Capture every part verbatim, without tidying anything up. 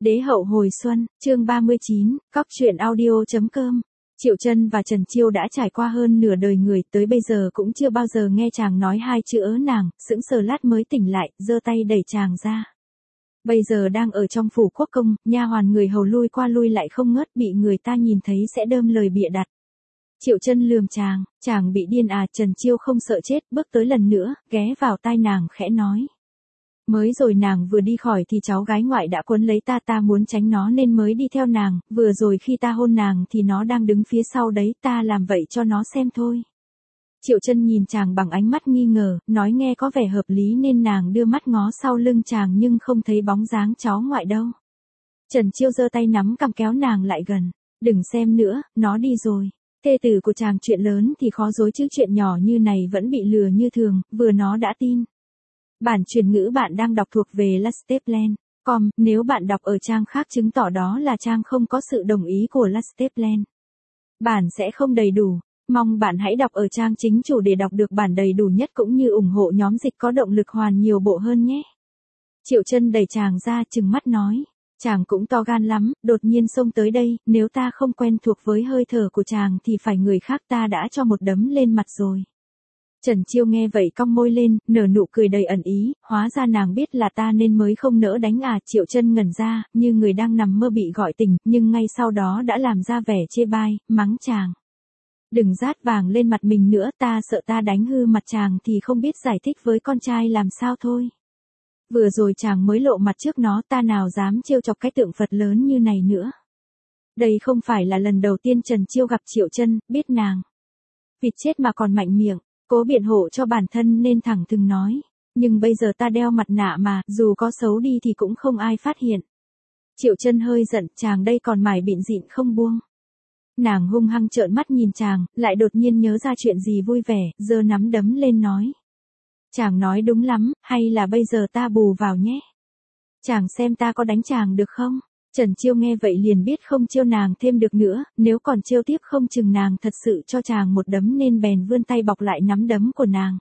Đế hậu hồi xuân, chương ba mươi chín, cóc truyện audio chấm com. Triệu Chân và Trần Chiêu đã trải qua hơn nửa đời người, tới bây giờ cũng chưa bao giờ nghe chàng nói hai chữ ớ nàng, sững sờ lát mới tỉnh lại, giơ tay đẩy chàng ra. Bây giờ đang ở trong phủ quốc công, nha hoàn người hầu lui qua lui lại không ngớt, bị người ta nhìn thấy sẽ đơm lời bịa đặt. Triệu Chân lườm chàng, chàng bị điên à? Trần Chiêu không sợ chết, bước tới lần nữa, ghé vào tai nàng khẽ nói. Mới rồi nàng vừa đi khỏi thì cháu gái ngoại đã quấn lấy ta, ta muốn tránh nó nên mới đi theo nàng, vừa rồi khi ta hôn nàng thì nó đang đứng phía sau đấy, ta làm vậy cho nó xem thôi. Triệu Chân nhìn chàng bằng ánh mắt nghi ngờ, nói nghe có vẻ hợp lý nên nàng đưa mắt ngó sau lưng chàng nhưng không thấy bóng dáng cháu ngoại đâu. Trần Chiêu giơ tay nắm cằm kéo nàng lại gần, đừng xem nữa, nó đi rồi. Thê tử của chàng chuyện lớn thì khó dối chứ chuyện nhỏ như này vẫn bị lừa như thường, vừa nó đã tin. Bản truyền ngữ bạn đang đọc thuộc về Lasteplan chấm com, nếu bạn đọc ở trang khác chứng tỏ đó là trang không có sự đồng ý của Lasteplan. Bản sẽ không đầy đủ, mong bạn hãy đọc ở trang chính chủ để đọc được bản đầy đủ nhất cũng như ủng hộ nhóm dịch có động lực hoàn nhiều bộ hơn nhé. Triệu Chân đẩy chàng ra trừng mắt nói, chàng cũng to gan lắm, đột nhiên xông tới đây, nếu ta không quen thuộc với hơi thở của chàng thì phải người khác ta đã cho một đấm lên mặt rồi. Trần Chiêu nghe vậy cong môi lên, nở nụ cười đầy ẩn ý, hóa ra nàng biết là ta nên mới không nỡ đánh à? Triệu Chân ngẩn ra, như người đang nằm mơ bị gọi tỉnh, nhưng ngay sau đó đã làm ra vẻ chê bai, mắng chàng. Đừng rát vàng lên mặt mình nữa, ta sợ ta đánh hư mặt chàng thì không biết giải thích với con trai làm sao thôi. Vừa rồi chàng mới lộ mặt trước nó, ta nào dám trêu chọc cái tượng Phật lớn như này nữa. Đây không phải là lần đầu tiên Trần Chiêu gặp Triệu Chân, biết nàng vịt chết mà còn mạnh miệng. Cố biện hộ cho bản thân nên thẳng thừng nói, nhưng bây giờ ta đeo mặt nạ mà, dù có xấu đi thì cũng không ai phát hiện. Triệu Chân hơi giận, chàng đây còn mải bịn dịn không buông. Nàng hung hăng trợn mắt nhìn chàng, lại đột nhiên nhớ ra chuyện gì vui vẻ, giơ nắm đấm lên nói. Chàng nói đúng lắm, hay là bây giờ ta bù vào nhé. Chàng xem ta có đánh chàng được không? Trần Chiêu nghe vậy liền biết không chiêu nàng thêm được nữa, nếu còn chiêu tiếp không chừng nàng thật sự cho chàng một đấm nên bèn vươn tay bọc lại nắm đấm của nàng.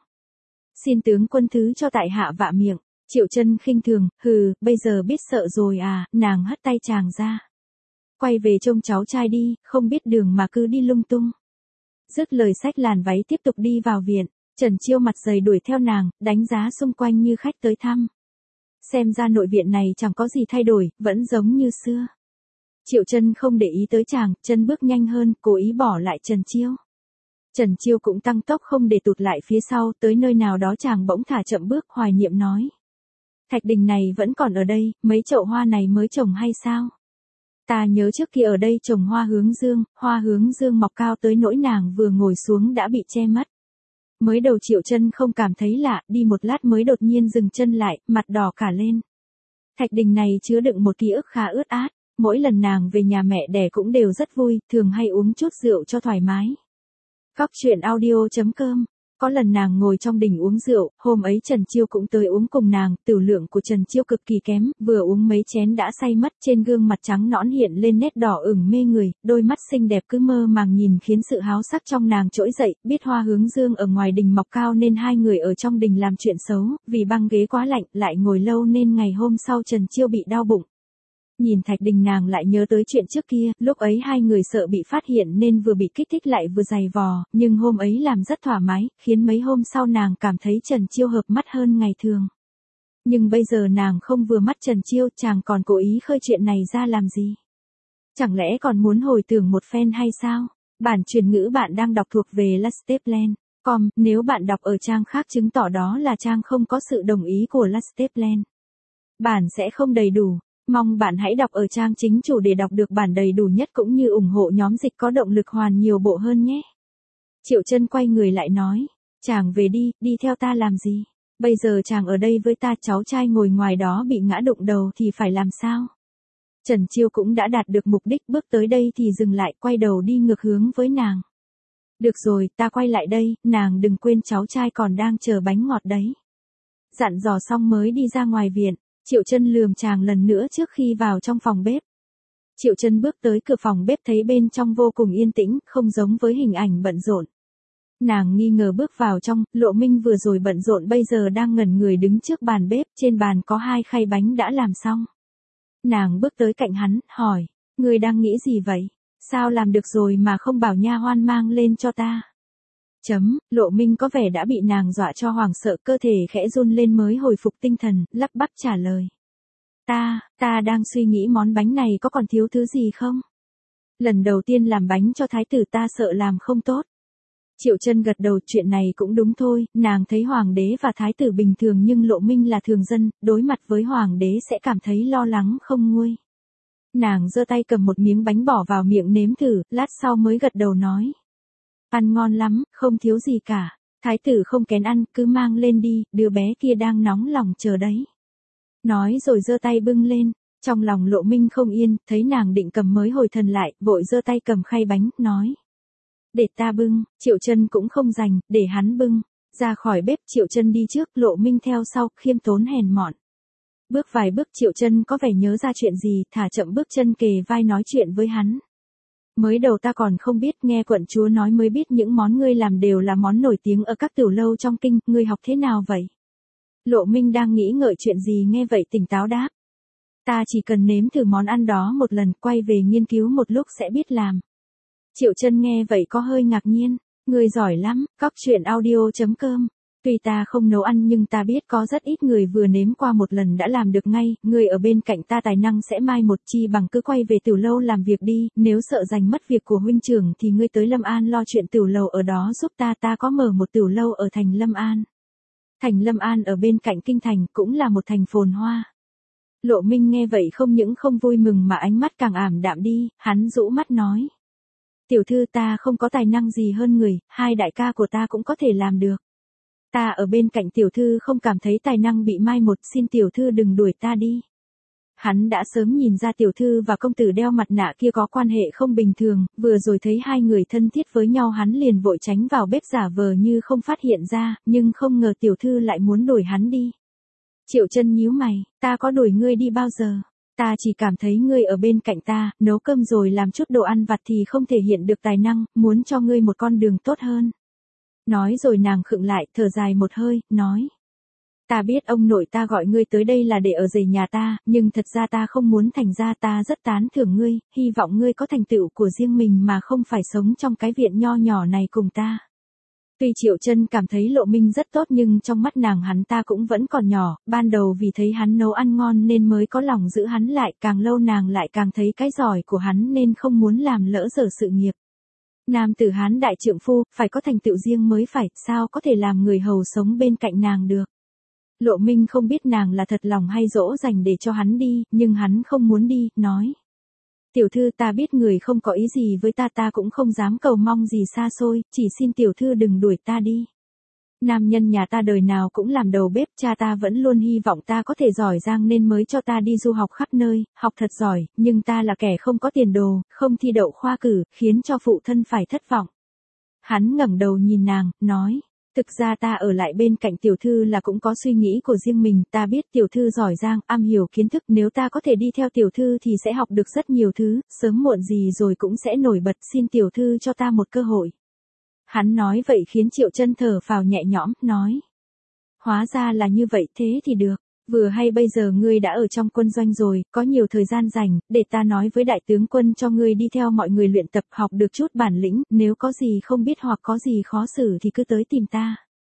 Xin tướng quân thứ cho tại hạ vạ miệng. Triệu Chân khinh thường, hừ, bây giờ biết sợ rồi à? Nàng hất tay chàng ra. Quay về trông cháu trai đi, không biết đường mà cứ đi lung tung. Dứt lời xách làn váy tiếp tục đi vào viện, Trần Chiêu mặt dày đuổi theo nàng, đánh giá xung quanh như khách tới thăm. Xem ra nội viện này chẳng có gì thay đổi, vẫn giống như xưa. Triệu Chân không để ý tới chàng, chân bước nhanh hơn, cố ý bỏ lại Trần Chiêu. Trần Chiêu cũng tăng tốc không để tụt lại phía sau, tới nơi nào đó chàng bỗng thả chậm bước, hoài niệm nói. Thạch đình này vẫn còn ở đây, mấy chậu hoa này mới trồng hay sao? Ta nhớ trước kia ở đây trồng hoa hướng dương, hoa hướng dương mọc cao tới nỗi nàng vừa ngồi xuống đã bị che mất. Mới đầu Triệu Chân không cảm thấy lạ, đi một lát mới đột nhiên dừng chân lại, mặt đỏ cả lên. Thạch đình này chứa đựng một ký ức khá ướt át, mỗi lần nàng về nhà mẹ đẻ cũng đều rất vui, thường hay uống chút rượu cho thoải mái. Cóc truyện audio chấm com. Có lần nàng ngồi trong đình uống rượu, hôm ấy Trần Chiêu cũng tới uống cùng nàng, tửu lượng của Trần Chiêu cực kỳ kém, vừa uống mấy chén đã say mất, trên gương mặt trắng nõn hiện lên nét đỏ ửng mê người, đôi mắt xinh đẹp cứ mơ màng nhìn khiến sự háo sắc trong nàng trỗi dậy, biết hoa hướng dương ở ngoài đình mọc cao nên hai người ở trong đình làm chuyện xấu, vì băng ghế quá lạnh, lại ngồi lâu nên ngày hôm sau Trần Chiêu bị đau bụng. Nhìn thạch đình nàng lại nhớ tới chuyện trước kia, lúc ấy hai người sợ bị phát hiện nên vừa bị kích thích lại vừa giày vò, nhưng hôm ấy làm rất thoải mái, khiến mấy hôm sau nàng cảm thấy Trần Chiêu hợp mắt hơn ngày thường. Nhưng bây giờ nàng không vừa mắt Trần Chiêu, chàng còn cố ý khơi chuyện này ra làm gì? Chẳng lẽ còn muốn hồi tưởng một phen hay sao? Bản truyền ngữ bạn đang đọc thuộc về Lasteplan chấm com, nếu bạn đọc ở trang khác chứng tỏ đó là trang không có sự đồng ý của Lasteplan. Bản sẽ không đầy đủ. Mong bạn hãy đọc ở trang chính chủ để đọc được bản đầy đủ nhất cũng như ủng hộ nhóm dịch có động lực hoàn nhiều bộ hơn nhé. Triệu Chân quay người lại nói, chàng về đi, đi theo ta làm gì? Bây giờ chàng ở đây với ta, cháu trai ngồi ngoài đó bị ngã đụng đầu thì phải làm sao? Trần Chiêu cũng đã đạt được mục đích, bước tới đây thì dừng lại, quay đầu đi ngược hướng với nàng. Được rồi, ta quay lại đây, nàng đừng quên cháu trai còn đang chờ bánh ngọt đấy. Dặn dò xong mới đi ra ngoài viện. Triệu Chân lườm chàng lần nữa trước khi vào trong phòng bếp. Triệu Chân bước tới cửa phòng bếp thấy bên trong vô cùng yên tĩnh, không giống với hình ảnh bận rộn. Nàng nghi ngờ bước vào trong, Lộ Minh vừa rồi bận rộn bây giờ đang ngẩn người đứng trước bàn bếp, trên bàn có hai khay bánh đã làm xong. Nàng bước tới cạnh hắn, hỏi, ngươi đang nghĩ gì vậy? Sao làm được rồi mà không bảo nha hoan mang lên cho ta? Chấm, Lộ Minh có vẻ đã bị nàng dọa cho hoảng sợ, cơ thể khẽ run lên mới hồi phục tinh thần, lắp bắp trả lời. Ta, ta đang suy nghĩ món bánh này có còn thiếu thứ gì không? Lần đầu tiên làm bánh cho thái tử ta sợ làm không tốt. Triệu Chân gật đầu, chuyện này cũng đúng thôi, nàng thấy hoàng đế và thái tử bình thường nhưng Lộ Minh là thường dân, đối mặt với hoàng đế sẽ cảm thấy lo lắng không nguôi. Nàng giơ tay cầm một miếng bánh bỏ vào miệng nếm thử, lát sau mới gật đầu nói. Ăn ngon lắm, không thiếu gì cả. Thái tử không kén ăn, cứ mang lên đi, đứa bé kia đang nóng lòng chờ đấy. Nói rồi giơ tay bưng lên, trong lòng Lộ Minh không yên, thấy nàng định cầm mới hồi thần lại, vội giơ tay cầm khay bánh, nói. Để ta bưng, Triệu Chân cũng không rành, để hắn bưng. Ra khỏi bếp Triệu Chân đi trước, Lộ Minh theo sau, khiêm tốn hèn mọn. Bước vài bước Triệu Chân có vẻ nhớ ra chuyện gì, thả chậm bước chân kề vai nói chuyện với hắn. Mới đầu ta còn không biết, nghe quận chúa nói mới biết những món ngươi làm đều là món nổi tiếng ở các tiểu lâu trong kinh, ngươi học thế nào vậy? Lộ Minh đang nghĩ ngợi chuyện gì nghe vậy tỉnh táo đáp. Ta chỉ cần nếm thử món ăn đó một lần, quay về nghiên cứu một lúc sẽ biết làm. Triệu Chân nghe vậy có hơi ngạc nhiên, ngươi giỏi lắm, cóc truyện audio chấm com. Tuy ta không nấu ăn nhưng ta biết có rất ít người vừa nếm qua một lần đã làm được ngay, người ở bên cạnh ta tài năng sẽ mai một, chi bằng cứ quay về tiểu lâu làm việc đi, nếu sợ giành mất việc của huynh trưởng thì ngươi tới Lâm An lo chuyện tiểu lầu ở đó giúp ta, ta có mở một tiểu lâu ở thành Lâm An. Thành Lâm An ở bên cạnh kinh thành, cũng là một thành phồn hoa. Lộ Minh nghe vậy không những không vui mừng mà ánh mắt càng ảm đạm đi, hắn rũ mắt nói. Tiểu thư, ta không có tài năng gì hơn người, hai đại ca của ta cũng có thể làm được. Ta ở bên cạnh tiểu thư không cảm thấy tài năng bị mai một, xin tiểu thư đừng đuổi ta đi. Hắn đã sớm nhìn ra tiểu thư và công tử đeo mặt nạ kia có quan hệ không bình thường, vừa rồi thấy hai người thân thiết với nhau hắn liền vội tránh vào bếp giả vờ như không phát hiện ra, nhưng không ngờ tiểu thư lại muốn đuổi hắn đi. Triệu Chân nhíu mày, ta có đuổi ngươi đi bao giờ? Ta chỉ cảm thấy ngươi ở bên cạnh ta, nấu cơm rồi làm chút đồ ăn vặt thì không thể hiện được tài năng, muốn cho ngươi một con đường tốt hơn. Nói rồi nàng khựng lại, thở dài một hơi, nói. Ta biết ông nội ta gọi ngươi tới đây là để ở rể nhà ta, nhưng thật ra ta không muốn thành ra, ta rất tán thưởng ngươi, hy vọng ngươi có thành tựu của riêng mình mà không phải sống trong cái viện nho nhỏ này cùng ta. Tuy Triệu Chân cảm thấy Lộ Minh rất tốt nhưng trong mắt nàng hắn ta cũng vẫn còn nhỏ, ban đầu vì thấy hắn nấu ăn ngon nên mới có lòng giữ hắn lại, càng lâu nàng lại càng thấy cái giỏi của hắn nên không muốn làm lỡ dở sự nghiệp. Nam tử Hán đại trượng phu, phải có thành tựu riêng mới phải, sao có thể làm người hầu sống bên cạnh nàng được. Lộ Minh không biết nàng là thật lòng hay dỗ dành để cho hắn đi, nhưng hắn không muốn đi, nói. Tiểu thư, ta biết người không có ý gì với ta, ta cũng không dám cầu mong gì xa xôi, chỉ xin tiểu thư đừng đuổi ta đi. Nam nhân nhà ta đời nào cũng làm đầu bếp, cha ta vẫn luôn hy vọng ta có thể giỏi giang nên mới cho ta đi du học khắp nơi, học thật giỏi, nhưng ta là kẻ không có tiền đồ, không thi đậu khoa cử, khiến cho phụ thân phải thất vọng. Hắn ngẩng đầu nhìn nàng, nói, thực ra ta ở lại bên cạnh tiểu thư là cũng có suy nghĩ của riêng mình, ta biết tiểu thư giỏi giang, am hiểu kiến thức, nếu ta có thể đi theo tiểu thư thì sẽ học được rất nhiều thứ, sớm muộn gì rồi cũng sẽ nổi bật, xin tiểu thư cho ta một cơ hội. Hắn nói vậy khiến Triệu Chân thở phào nhẹ nhõm, nói. Hóa ra là như vậy, thế thì được, vừa hay bây giờ ngươi đã ở trong quân doanh rồi, có nhiều thời gian rảnh, để ta nói với đại tướng quân cho ngươi đi theo mọi người luyện tập học được chút bản lĩnh, nếu có gì không biết hoặc có gì khó xử thì cứ tới tìm ta.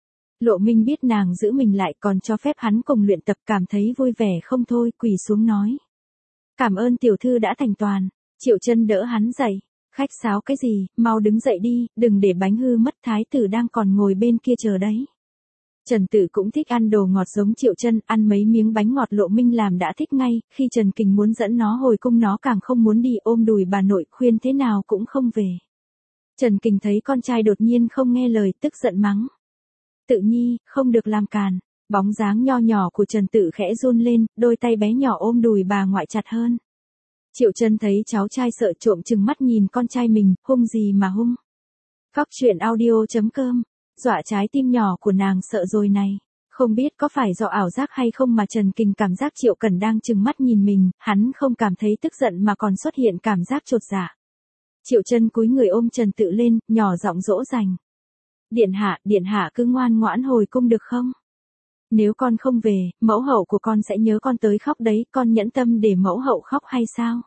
Lộ Minh biết nàng giữ mình lại còn cho phép hắn cùng luyện tập, cảm thấy vui vẻ không thôi, quỳ xuống nói. Cảm ơn tiểu thư đã thành toàn. Triệu Chân đỡ hắn dậy. Khách sáo cái gì, mau đứng dậy đi, đừng để bánh hư mất, thái tử đang còn ngồi bên kia chờ đấy. Trần Tử cũng thích ăn đồ ngọt giống Triệu Chân, ăn mấy miếng bánh ngọt Lộ Minh làm đã thích ngay, khi Trần Kình muốn dẫn nó hồi cung nó càng không muốn đi, ôm đùi bà nội khuyên thế nào cũng không về. Trần Kình thấy con trai đột nhiên không nghe lời, tức giận mắng. Tự nhi, không được làm càn. Bóng dáng nho nhỏ của Trần Tử khẽ run lên, đôi tay bé nhỏ ôm đùi bà ngoại chặt hơn. Triệu Chân thấy cháu trai sợ trộm chừng mắt nhìn con trai mình, hung gì mà hung. Cóc truyện audio chấm com, dọa trái tim nhỏ của nàng sợ rồi này. Không biết có phải do ảo giác hay không mà Trần Kình cảm giác Triệu Cẩn đang chừng mắt nhìn mình, hắn không cảm thấy tức giận mà còn xuất hiện cảm giác chột dạ. Triệu Chân cúi người ôm Trần Tự lên, nhỏ giọng dỗ dành. Điện hạ, điện hạ cứ ngoan ngoãn hồi cung được không? Nếu con không về, mẫu hậu của con sẽ nhớ con tới khóc đấy, con nhẫn tâm để mẫu hậu khóc hay sao?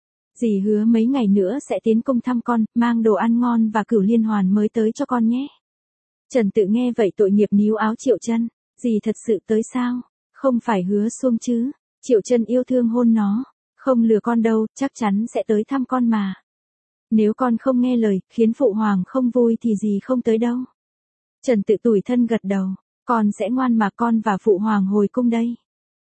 Dì hứa mấy ngày nữa sẽ tiến cung thăm con, mang đồ ăn ngon và cửu liên hoàn mới tới cho con nhé. Trần Tự nghe vậy tội nghiệp níu áo Triệu Chân, dì thật sự tới sao? Không phải Hứa Xuông chứ? Triệu Chân yêu thương hôn nó, không lừa con đâu, chắc chắn sẽ tới thăm con mà. Nếu con không nghe lời, khiến phụ hoàng không vui thì dì không tới đâu. Trần Tự tủi thân gật đầu, con sẽ ngoan mà, con và phụ hoàng hồi cung đây.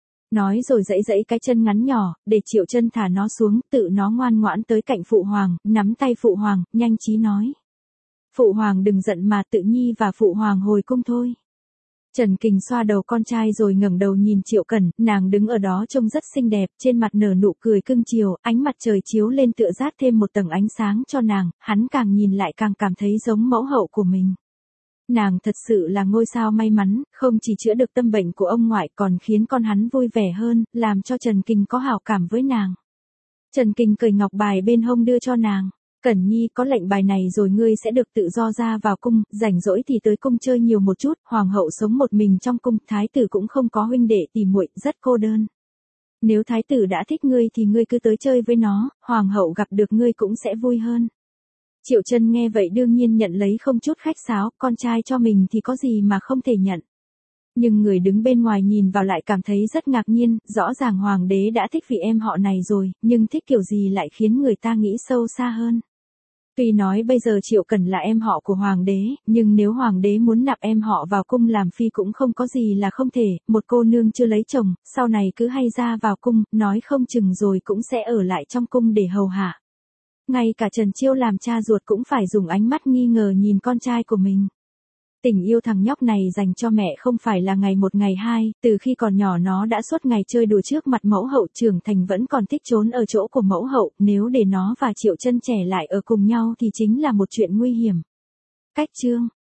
Nói rồi giãy giãy cái chân ngắn nhỏ, để Triệu Chân thả nó xuống, tự nó ngoan ngoãn tới cạnh phụ hoàng, nắm tay phụ hoàng, nhanh trí nói. Phụ hoàng đừng giận mà, Tự Nhi và phụ hoàng hồi cung thôi. Trần Kình xoa đầu con trai rồi ngẩng đầu nhìn Triệu Cẩn, nàng đứng ở đó trông rất xinh đẹp, trên mặt nở nụ cười cưng chiều, ánh mặt trời chiếu lên tựa rát thêm một tầng ánh sáng cho nàng, hắn càng nhìn lại càng cảm thấy giống mẫu hậu của mình. Nàng thật sự là ngôi sao may mắn, không chỉ chữa được tâm bệnh của ông ngoại còn khiến con hắn vui vẻ hơn, làm cho Trần Kình có hảo cảm với nàng. Trần Kình cởi ngọc bài bên hông đưa cho nàng. Cẩn Nhi, có lệnh bài này rồi ngươi sẽ được tự do ra vào cung, rảnh rỗi thì tới cung chơi nhiều một chút, hoàng hậu sống một mình trong cung, thái tử cũng không có huynh đệ tỉ muội, rất cô đơn. Nếu thái tử đã thích ngươi thì ngươi cứ tới chơi với nó, hoàng hậu gặp được ngươi cũng sẽ vui hơn. Triệu Chân nghe vậy đương nhiên nhận lấy không chút khách sáo, con trai cho mình thì có gì mà không thể nhận. Nhưng người đứng bên ngoài nhìn vào lại cảm thấy rất ngạc nhiên, rõ ràng hoàng đế đã thích vị em họ này rồi, nhưng thích kiểu gì lại khiến người ta nghĩ sâu xa hơn. Tuy nói bây giờ Triệu Cẩn là em họ của hoàng đế, nhưng nếu hoàng đế muốn nạp em họ vào cung làm phi cũng không có gì là không thể, một cô nương chưa lấy chồng, sau này cứ hay ra vào cung, nói không chừng rồi cũng sẽ ở lại trong cung để hầu hạ. Ngay cả Trần Chiêu làm cha ruột cũng phải dùng ánh mắt nghi ngờ nhìn con trai của mình. Tình yêu thằng nhóc này dành cho mẹ không phải là ngày một ngày hai, từ khi còn nhỏ nó đã suốt ngày chơi đùa trước mặt mẫu hậu, trưởng thành vẫn còn thích trốn ở chỗ của mẫu hậu, nếu để nó và Triệu Chân trẻ lại ở cùng nhau thì chính là một chuyện nguy hiểm. Cách chương